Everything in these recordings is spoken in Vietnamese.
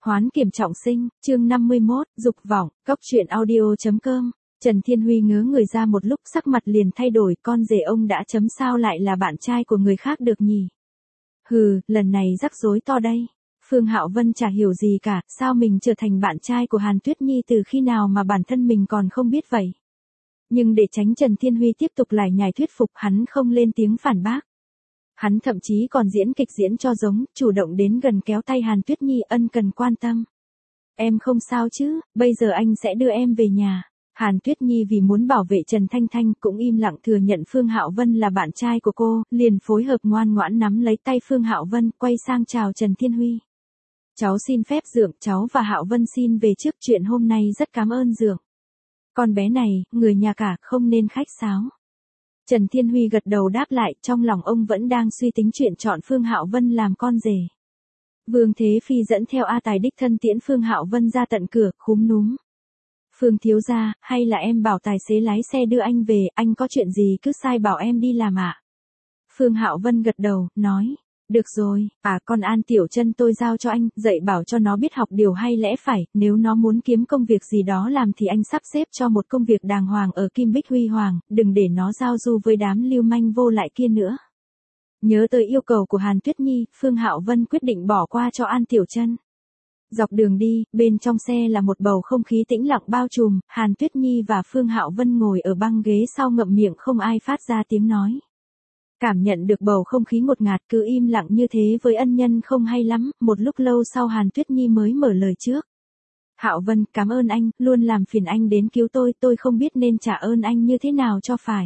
Hoán kiểm trọng sinh, chương 51, dục vọng, cóc truyện audio.com. Trần Thiên Huy ngớ người ra một lúc, sắc mặt liền thay đổi, con rể ông đã chấm sao lại là bạn trai của người khác được nhỉ? Hừ, lần này rắc rối to đây. Phương Hạo Vân chả hiểu gì cả, sao mình trở thành bạn trai của Hàn Tuyết Nhi từ khi nào mà bản thân mình còn không biết vậy. Nhưng để tránh Trần Thiên Huy tiếp tục lải nhải thuyết phục, hắn không lên tiếng phản bác. Hắn thậm chí còn diễn kịch diễn cho giống, chủ động đến gần kéo tay Hàn Tuyết Nhi ân cần quan tâm. Em không sao chứ, bây giờ anh sẽ đưa em về nhà. Hàn Tuyết Nhi vì muốn bảo vệ Trần Thanh Thanh cũng im lặng thừa nhận Phương Hạo Vân là bạn trai của cô, liền phối hợp ngoan ngoãn nắm lấy tay Phương Hạo Vân, quay sang chào Trần Thiên Huy. Cháu xin phép Dượng, cháu và Hạo Vân xin về trước, chuyện hôm nay rất cảm ơn Dượng. Con bé này, người nhà cả, không nên khách sáo. Trần Thiên Huy gật đầu đáp lại, trong lòng ông vẫn đang suy tính chuyện chọn Phương Hạo Vân làm con rể. Vương Thế Phi dẫn theo A Tài đích thân tiễn Phương Hạo Vân ra tận cửa, khúm núm. Phương thiếu gia, hay là em bảo tài xế lái xe đưa anh về, anh có chuyện gì cứ sai bảo em đi làm ạ. Phương Hạo Vân gật đầu, nói, được rồi, con An Tiểu Chân tôi giao cho anh, dạy bảo cho nó biết học điều hay lẽ phải, nếu nó muốn kiếm công việc gì đó làm thì anh sắp xếp cho một công việc đàng hoàng ở Kim Bích Huy Hoàng, đừng để nó giao du với đám lưu manh vô lại kia nữa. Nhớ tới yêu cầu của Hàn Tuyết Nhi, Phương Hạo Vân quyết định bỏ qua cho An Tiểu Chân. Dọc đường đi, bên trong xe là một bầu không khí tĩnh lặng bao trùm, Hàn Tuyết Nhi và Phương Hạo Vân ngồi ở băng ghế sau ngậm miệng không ai phát ra tiếng nói. Cảm nhận được bầu không khí ngột ngạt, cứ im lặng như thế với ân nhân không hay lắm, một lúc lâu sau Hàn Tuyết Nhi mới mở lời trước. Hạo Vân, cảm ơn anh, luôn làm phiền anh đến cứu tôi không biết nên trả ơn anh như thế nào cho phải.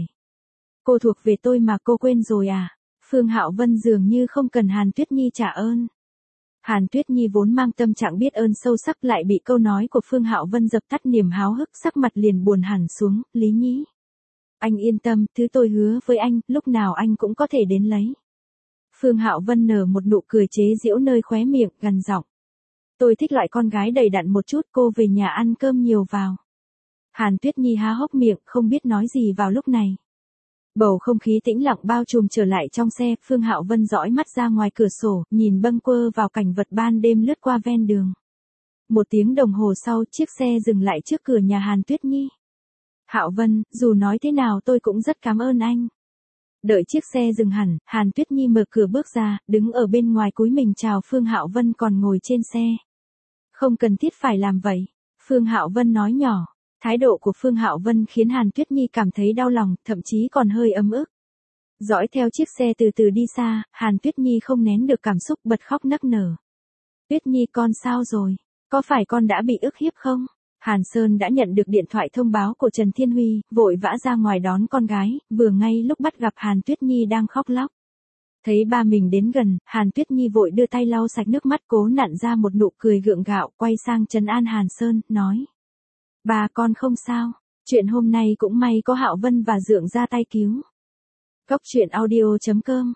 Cô thuộc về tôi mà cô quên rồi à? Phương Hạo Vân dường như không cần Hàn Tuyết Nhi trả ơn. Hàn Tuyết Nhi vốn mang tâm trạng biết ơn sâu sắc lại bị câu nói của Phương Hạo Vân dập tắt niềm háo hức, sắc mặt liền buồn hẳn xuống, Lý Nhĩ. Anh yên tâm, thứ tôi hứa với anh, lúc nào anh cũng có thể đến lấy. Phương Hạo Vân nở một nụ cười chế giễu nơi khóe miệng, gằn giọng. Tôi thích loại con gái đầy đặn một chút, cô về nhà ăn cơm nhiều vào. Hàn Tuyết Nhi há hốc miệng, không biết nói gì vào lúc này. Bầu không khí tĩnh lặng bao trùm trở lại trong xe, Phương Hạo Vân dõi mắt ra ngoài cửa sổ, nhìn bâng quơ vào cảnh vật ban đêm lướt qua ven đường. Một tiếng đồng hồ sau, chiếc xe dừng lại trước cửa nhà Hàn Tuyết Nhi. Hạo Vân, dù nói thế nào tôi cũng rất cảm ơn anh. Đợi chiếc xe dừng hẳn, Hàn Tuyết Nhi mở cửa bước ra, đứng ở bên ngoài cúi mình chào Phương Hạo Vân còn ngồi trên xe. Không cần thiết phải làm vậy, Phương Hạo Vân nói nhỏ. Thái độ của Phương Hạo Vân khiến Hàn Tuyết Nhi cảm thấy đau lòng, thậm chí còn hơi ấm ức. Dõi theo chiếc xe từ từ đi xa, Hàn Tuyết Nhi không nén được cảm xúc bật khóc nức nở. Tuyết Nhi con sao rồi? Có phải con đã bị ức hiếp không? Hàn Sơn đã nhận được điện thoại thông báo của Trần Thiên Huy, vội vã ra ngoài đón con gái, vừa ngay lúc bắt gặp Hàn Tuyết Nhi đang khóc lóc. Thấy ba mình đến gần, Hàn Tuyết Nhi vội đưa tay lau sạch nước mắt cố nặn ra một nụ cười gượng gạo, quay sang trấn an Hàn Sơn, nói. Ba con không sao, chuyện hôm nay cũng may có Hạo Vân và Dượng ra tay cứu. Cóc truyện audio.com,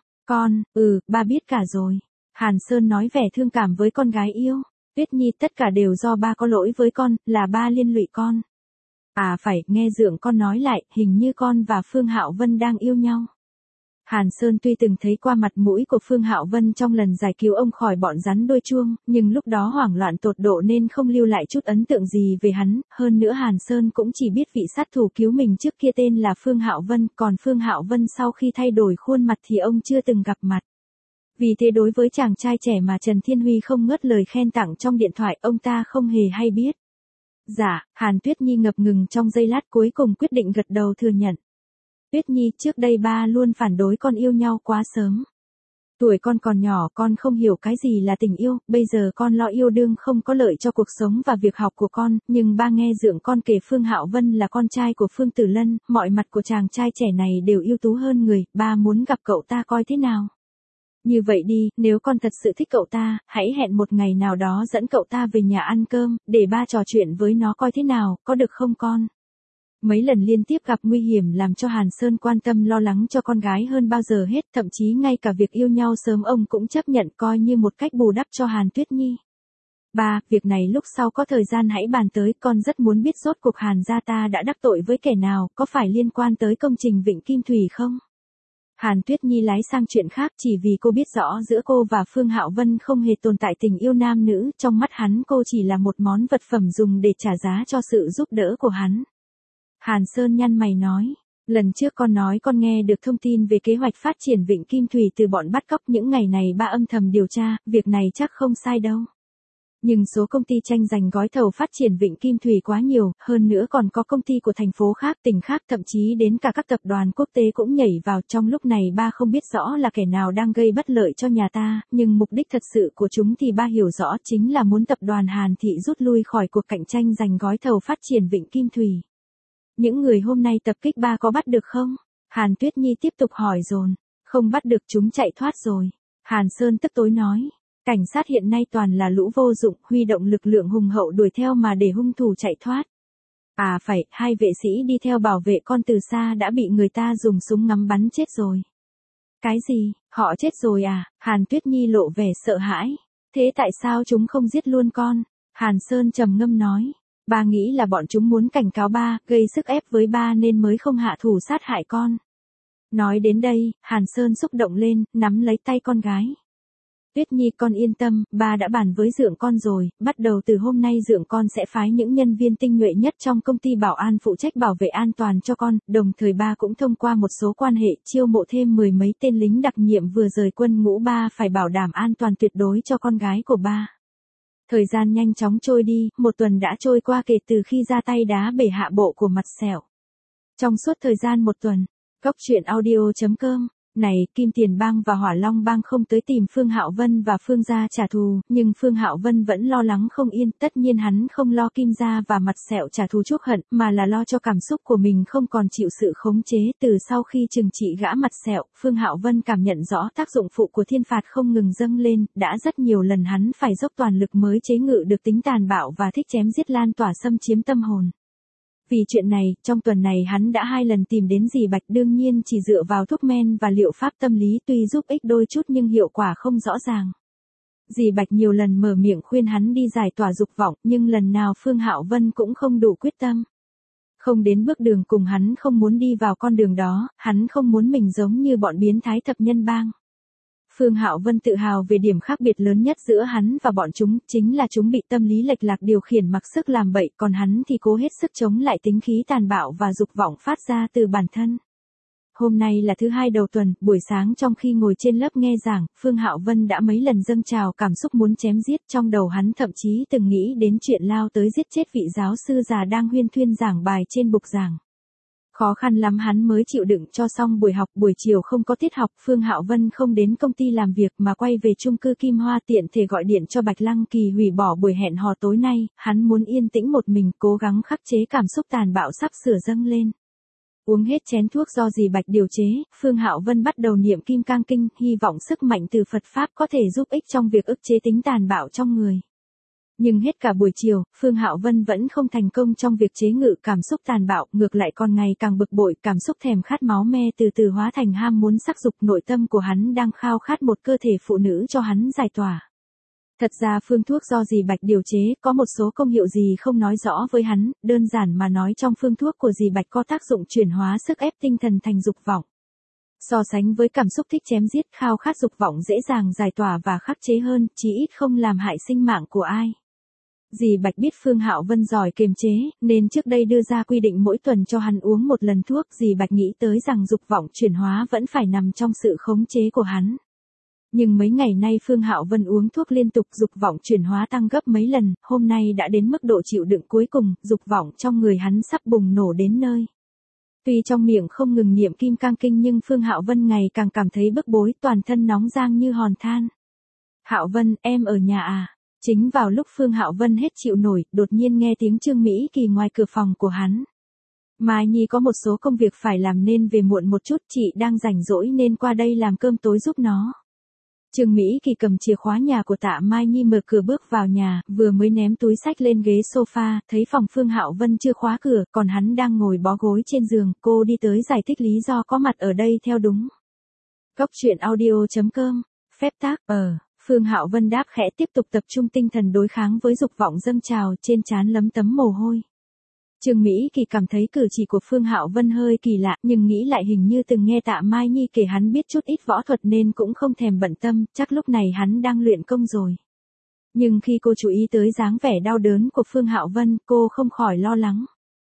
ba biết cả rồi. Hàn Sơn nói vẻ thương cảm với con gái yêu. Tuyết Nhi, tất cả đều do ba có lỗi với con, là ba liên lụy con. Phải, nghe Dượng con nói lại, hình như con và Phương Hạo Vân đang yêu nhau. Hàn Sơn tuy từng thấy qua mặt mũi của Phương Hạo Vân trong lần giải cứu ông khỏi bọn rắn đuôi chuông, nhưng lúc đó hoảng loạn tột độ nên không lưu lại chút ấn tượng gì về hắn, hơn nữa Hàn Sơn cũng chỉ biết vị sát thủ cứu mình trước kia tên là Phương Hạo Vân, còn Phương Hạo Vân sau khi thay đổi khuôn mặt thì ông chưa từng gặp mặt. Vì thế đối với chàng trai trẻ mà Trần Thiên Huy không ngớt lời khen tặng trong điện thoại, ông ta không hề hay biết. Dạ, Hàn Tuyết Nhi ngập ngừng trong giây lát cuối cùng quyết định gật đầu thừa nhận. Tuyết Nhi, trước đây ba luôn phản đối con yêu nhau quá sớm. Tuổi con còn nhỏ, con không hiểu cái gì là tình yêu, bây giờ con lo yêu đương không có lợi cho cuộc sống và việc học của con, nhưng ba nghe Dượng con kể Phương Hạo Vân là con trai của Phương Tử Lân, mọi mặt của chàng trai trẻ này đều ưu tú hơn người, ba muốn gặp cậu ta coi thế nào. Như vậy đi, nếu con thật sự thích cậu ta, hãy hẹn một ngày nào đó dẫn cậu ta về nhà ăn cơm, để ba trò chuyện với nó coi thế nào, có được không con? Mấy lần liên tiếp gặp nguy hiểm làm cho Hàn Sơn quan tâm lo lắng cho con gái hơn bao giờ hết, thậm chí ngay cả việc yêu nhau sớm ông cũng chấp nhận coi như một cách bù đắp cho Hàn Tuyết Nhi. Ba, việc này lúc sau có thời gian hãy bàn tới, con rất muốn biết rốt cuộc Hàn gia ta đã đắc tội với kẻ nào, có phải liên quan tới công trình Vịnh Kim Thủy không? Hàn Tuyết Nhi lái sang chuyện khác, chỉ vì cô biết rõ giữa cô và Phương Hạo Vân không hề tồn tại tình yêu nam nữ, trong mắt hắn cô chỉ là một món vật phẩm dùng để trả giá cho sự giúp đỡ của hắn. Hàn Sơn nhăn mày nói, lần trước con nói con nghe được thông tin về kế hoạch phát triển Vịnh Kim Thủy từ bọn bắt cóc, những ngày này ba âm thầm điều tra, việc này chắc không sai đâu. Nhưng số công ty tranh giành gói thầu phát triển Vịnh Kim Thủy quá nhiều, hơn nữa còn có công ty của thành phố khác, tỉnh khác, thậm chí đến cả các tập đoàn quốc tế cũng nhảy vào. Trong lúc này ba không biết rõ là kẻ nào đang gây bất lợi cho nhà ta, nhưng mục đích thật sự của chúng thì ba hiểu rõ, chính là muốn tập đoàn Hàn Thị rút lui khỏi cuộc cạnh tranh giành gói thầu phát triển Vịnh Kim Thủy. Những người hôm nay tập kích ba có bắt được không? Hàn Tuyết Nhi tiếp tục hỏi dồn. Không bắt được, chúng chạy thoát rồi. Hàn Sơn tức tối nói. Cảnh sát hiện nay toàn là lũ vô dụng, huy động lực lượng hùng hậu đuổi theo mà để hung thủ chạy thoát. À phải, 2 vệ sĩ đi theo bảo vệ con từ xa đã bị người ta dùng súng ngắm bắn chết rồi. Cái gì, họ chết rồi à? Hàn Tuyết Nhi lộ vẻ sợ hãi. Thế tại sao chúng không giết luôn con? Hàn Sơn trầm ngâm nói. Ba nghĩ là bọn chúng muốn cảnh cáo ba, gây sức ép với ba nên mới không hạ thủ sát hại con. Nói đến đây, Hàn Sơn xúc động lên, nắm lấy tay con gái. Tuyết Nhi con yên tâm, ba đã bàn với dượng con rồi, bắt đầu từ hôm nay dượng con sẽ phái những nhân viên tinh nhuệ nhất trong công ty bảo an phụ trách bảo vệ an toàn cho con, đồng thời ba cũng thông qua một số quan hệ chiêu mộ thêm 10 mấy tên lính đặc nhiệm vừa rời quân ngũ, ba phải bảo đảm an toàn tuyệt đối cho con gái của ba. Thời gian nhanh chóng trôi đi, 1 tuần đã trôi qua kể từ khi ra tay đá bể hạ bộ của Mặt Sẹo. Trong suốt thời gian 1 tuần, Goctruyện.audio.com này, Kim Tiền Bang và Hỏa Long Bang không tới tìm Phương Hạo Vân và Phương gia trả thù, nhưng Phương Hạo Vân vẫn lo lắng không yên, tất nhiên hắn không lo Kim gia và Mặt Sẹo trả thù chuốc hận, mà là lo cho cảm xúc của mình không còn chịu sự khống chế. Từ sau khi trừng trị gã Mặt Sẹo, Phương Hạo Vân cảm nhận rõ tác dụng phụ của thiên phạt không ngừng dâng lên, đã rất nhiều lần hắn phải dốc toàn lực mới chế ngự được tính tàn bạo và thích chém giết lan tỏa xâm chiếm tâm hồn. Vì chuyện này, trong tuần này hắn đã 2 lần tìm đến dì Bạch, đương nhiên chỉ dựa vào thuốc men và liệu pháp tâm lý, tuy giúp ích đôi chút nhưng hiệu quả không rõ ràng. Dì Bạch nhiều lần mở miệng khuyên hắn đi giải tỏa dục vọng, nhưng lần nào Phương Hạo Vân cũng không đủ quyết tâm. Không đến bước đường cùng, hắn không muốn đi vào con đường đó, hắn không muốn mình giống như bọn biến thái thập nhân bang. Phương Hạo Vân tự hào về điểm khác biệt lớn nhất giữa hắn và bọn chúng, chính là chúng bị tâm lý lệch lạc điều khiển mặc sức làm bậy, còn hắn thì cố hết sức chống lại tính khí tàn bạo và dục vọng phát ra từ bản thân. Hôm nay là thứ 2 đầu tuần, buổi sáng trong khi ngồi trên lớp nghe giảng, Phương Hạo Vân đã mấy lần dâng trào cảm xúc muốn chém giết, trong đầu hắn thậm chí từng nghĩ đến chuyện lao tới giết chết vị giáo sư già đang huyên thuyên giảng bài trên bục giảng. Khó khăn lắm hắn mới chịu đựng cho xong buổi học. Buổi chiều không có tiết học, Phương Hạo Vân không đến công ty làm việc mà quay về chung cư Kim Hoa, tiện thể gọi điện cho Bạch Lăng Kỳ hủy bỏ buổi hẹn hò tối nay. Hắn muốn yên tĩnh một mình, cố gắng khắc chế cảm xúc tàn bạo sắp sửa dâng lên. Uống hết chén thuốc do dì Bạch điều chế, Phương Hạo Vân bắt đầu niệm Kim Cang Kinh, hy vọng sức mạnh từ Phật Pháp có thể giúp ích trong việc ức chế tính tàn bạo trong người. Nhưng hết cả buổi chiều, Phương Hạo Vân vẫn không thành công trong việc chế ngự cảm xúc tàn bạo, ngược lại còn ngày càng bực bội, cảm xúc thèm khát máu me từ từ hóa thành ham muốn sắc dục, nội tâm của hắn đang khao khát một cơ thể phụ nữ cho hắn giải tỏa. Thật ra phương thuốc do dì Bạch điều chế có một số công hiệu gì không nói rõ với hắn, đơn giản mà nói trong phương thuốc của dì Bạch có tác dụng chuyển hóa sức ép tinh thần thành dục vọng. So sánh với cảm xúc thích chém giết, khao khát dục vọng dễ dàng giải tỏa và khắc chế hơn, chí ít không làm hại sinh mạng của ai. Dì Bạch biết Phương Hạo Vân giỏi kiềm chế, nên trước đây đưa ra quy định mỗi tuần cho hắn uống 1 lần thuốc. Dì Bạch nghĩ tới rằng dục vọng chuyển hóa vẫn phải nằm trong sự khống chế của hắn. Nhưng mấy ngày nay Phương Hạo Vân uống thuốc liên tục, dục vọng chuyển hóa tăng gấp mấy lần, hôm nay đã đến mức độ chịu đựng cuối cùng, dục vọng trong người hắn sắp bùng nổ đến nơi. Tuy trong miệng không ngừng niệm Kim Cang Kinh nhưng Phương Hạo Vân ngày càng cảm thấy bức bối, toàn thân nóng rang như hòn than. Hạo Vân, em ở nhà à? Chính vào lúc Phương Hạo Vân hết chịu nổi, đột nhiên nghe tiếng Trương Mỹ Kỳ ngoài cửa phòng của hắn. Mai Nhi có một số công việc phải làm nên về muộn một chút, chị đang rảnh rỗi nên qua đây làm cơm tối giúp nó. Trương Mỹ Kỳ cầm chìa khóa nhà của Tạ Mai Nhi mở cửa bước vào nhà, vừa mới ném túi xách lên ghế sofa, thấy phòng Phương Hạo Vân chưa khóa cửa, còn hắn đang ngồi bó gối trên giường, cô đi tới giải thích lý do có mặt ở đây theo đúng. Goctruyện.audio.com, phép tác, Phương Hạo Vân đáp khẽ, tiếp tục tập trung tinh thần đối kháng với dục vọng dâng trào, trên trán lấm tấm mồ hôi. Trương Mỹ Kỳ cảm thấy cử chỉ của Phương Hạo Vân hơi kỳ lạ, nhưng nghĩ lại hình như từng nghe Tạ Mai Nhi kể hắn biết chút ít võ thuật nên cũng không thèm bận tâm, chắc lúc này hắn đang luyện công rồi. Nhưng khi cô chú ý tới dáng vẻ đau đớn của Phương Hạo Vân, cô không khỏi lo lắng.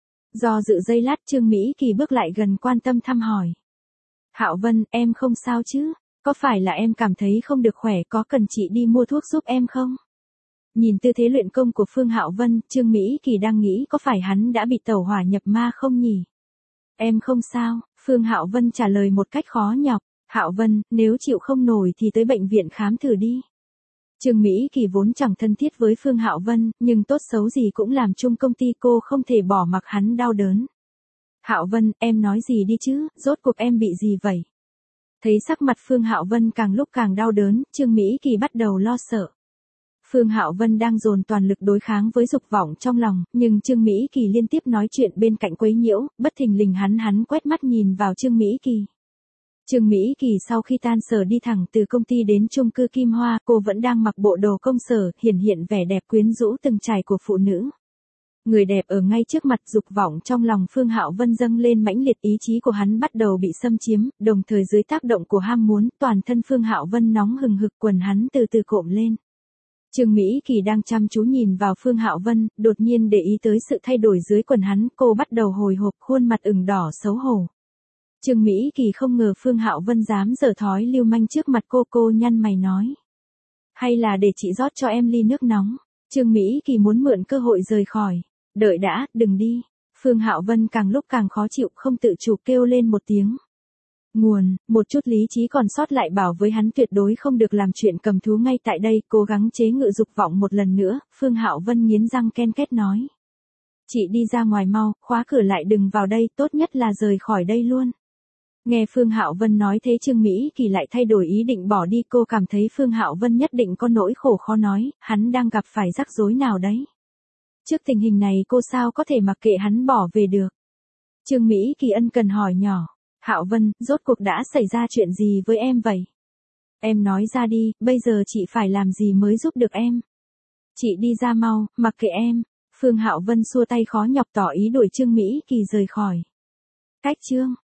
Do dự giây lát, Trương Mỹ Kỳ bước lại gần quan tâm thăm hỏi. Hạo Vân, em không sao chứ? Có phải là em cảm thấy không được khỏe, có cần chị đi mua thuốc giúp em không? Nhìn tư thế luyện công của Phương Hạo Vân, Trương Mỹ Kỳ đang nghĩ có phải hắn đã bị tẩu hỏa nhập ma không nhỉ? Em không sao, Phương Hạo Vân trả lời một cách khó nhọc. Hạo Vân, nếu chịu không nổi thì tới bệnh viện khám thử đi. Trương Mỹ Kỳ vốn chẳng thân thiết với Phương Hạo Vân, nhưng tốt xấu gì cũng làm chung công ty, cô không thể bỏ mặc hắn đau đớn. Hạo Vân, em nói gì đi chứ, rốt cuộc em bị gì vậy? Thấy sắc mặt Phương Hạo Vân càng lúc càng đau đớn, Trương Mỹ Kỳ bắt đầu lo sợ. Phương Hạo Vân đang dồn toàn lực đối kháng với dục vọng trong lòng, nhưng Trương Mỹ Kỳ liên tiếp nói chuyện bên cạnh quấy nhiễu, bất thình lình hắn quét mắt nhìn vào Trương Mỹ Kỳ. Trương Mỹ Kỳ sau khi tan sở đi thẳng từ công ty đến chung cư Kim Hoa, cô vẫn đang mặc bộ đồ công sở, hiển hiện vẻ đẹp quyến rũ từng trải của phụ nữ. Người đẹp ở ngay trước mặt, dục vọng trong lòng Phương Hạo Vân dâng lên mãnh liệt, ý chí của hắn bắt đầu bị xâm chiếm, đồng thời dưới tác động của ham muốn, toàn thân Phương Hạo Vân nóng hừng hực, quần hắn từ từ cộm lên. Trương Mỹ Kỳ đang chăm chú nhìn vào Phương Hạo Vân, đột nhiên để ý tới sự thay đổi dưới quần hắn, cô bắt đầu hồi hộp, khuôn mặt ửng đỏ xấu hổ. Trương Mỹ Kỳ không ngờ Phương Hạo Vân dám giở thói lưu manh trước mặt cô nhăn mày nói. Hay là để chị rót cho em ly nước nóng. Trương Mỹ Kỳ muốn mượn cơ hội rời khỏi. Đợi đã, đừng đi. Phương Hạo Vân càng lúc càng khó chịu, không tự chủ kêu lên một tiếng. Nguồn, một chút lý trí còn sót lại bảo với hắn tuyệt đối không được làm chuyện cầm thú ngay tại đây, cố gắng chế ngự dục vọng một lần nữa, Phương Hạo Vân nghiến răng ken két nói. Chị đi ra ngoài mau, khóa cửa lại, đừng vào đây, tốt nhất là rời khỏi đây luôn. Nghe Phương Hạo Vân nói thế, Trương Mỹ Kỳ lại thay đổi ý định bỏ đi, cô cảm thấy Phương Hạo Vân nhất định có nỗi khổ khó nói, hắn đang gặp phải rắc rối nào đấy. Trước tình hình này cô sao có thể mặc kệ hắn bỏ về được. Trương Mỹ Kỳ ân cần hỏi nhỏ. Hạo Vân, rốt cuộc đã xảy ra chuyện gì với em vậy? Em nói ra đi, bây giờ chị phải làm gì mới giúp được em? Chị đi ra mau, mặc kệ em. Phương Hạo Vân xua tay khó nhọc tỏ ý đuổi Trương Mỹ Kỳ rời khỏi. Cách chương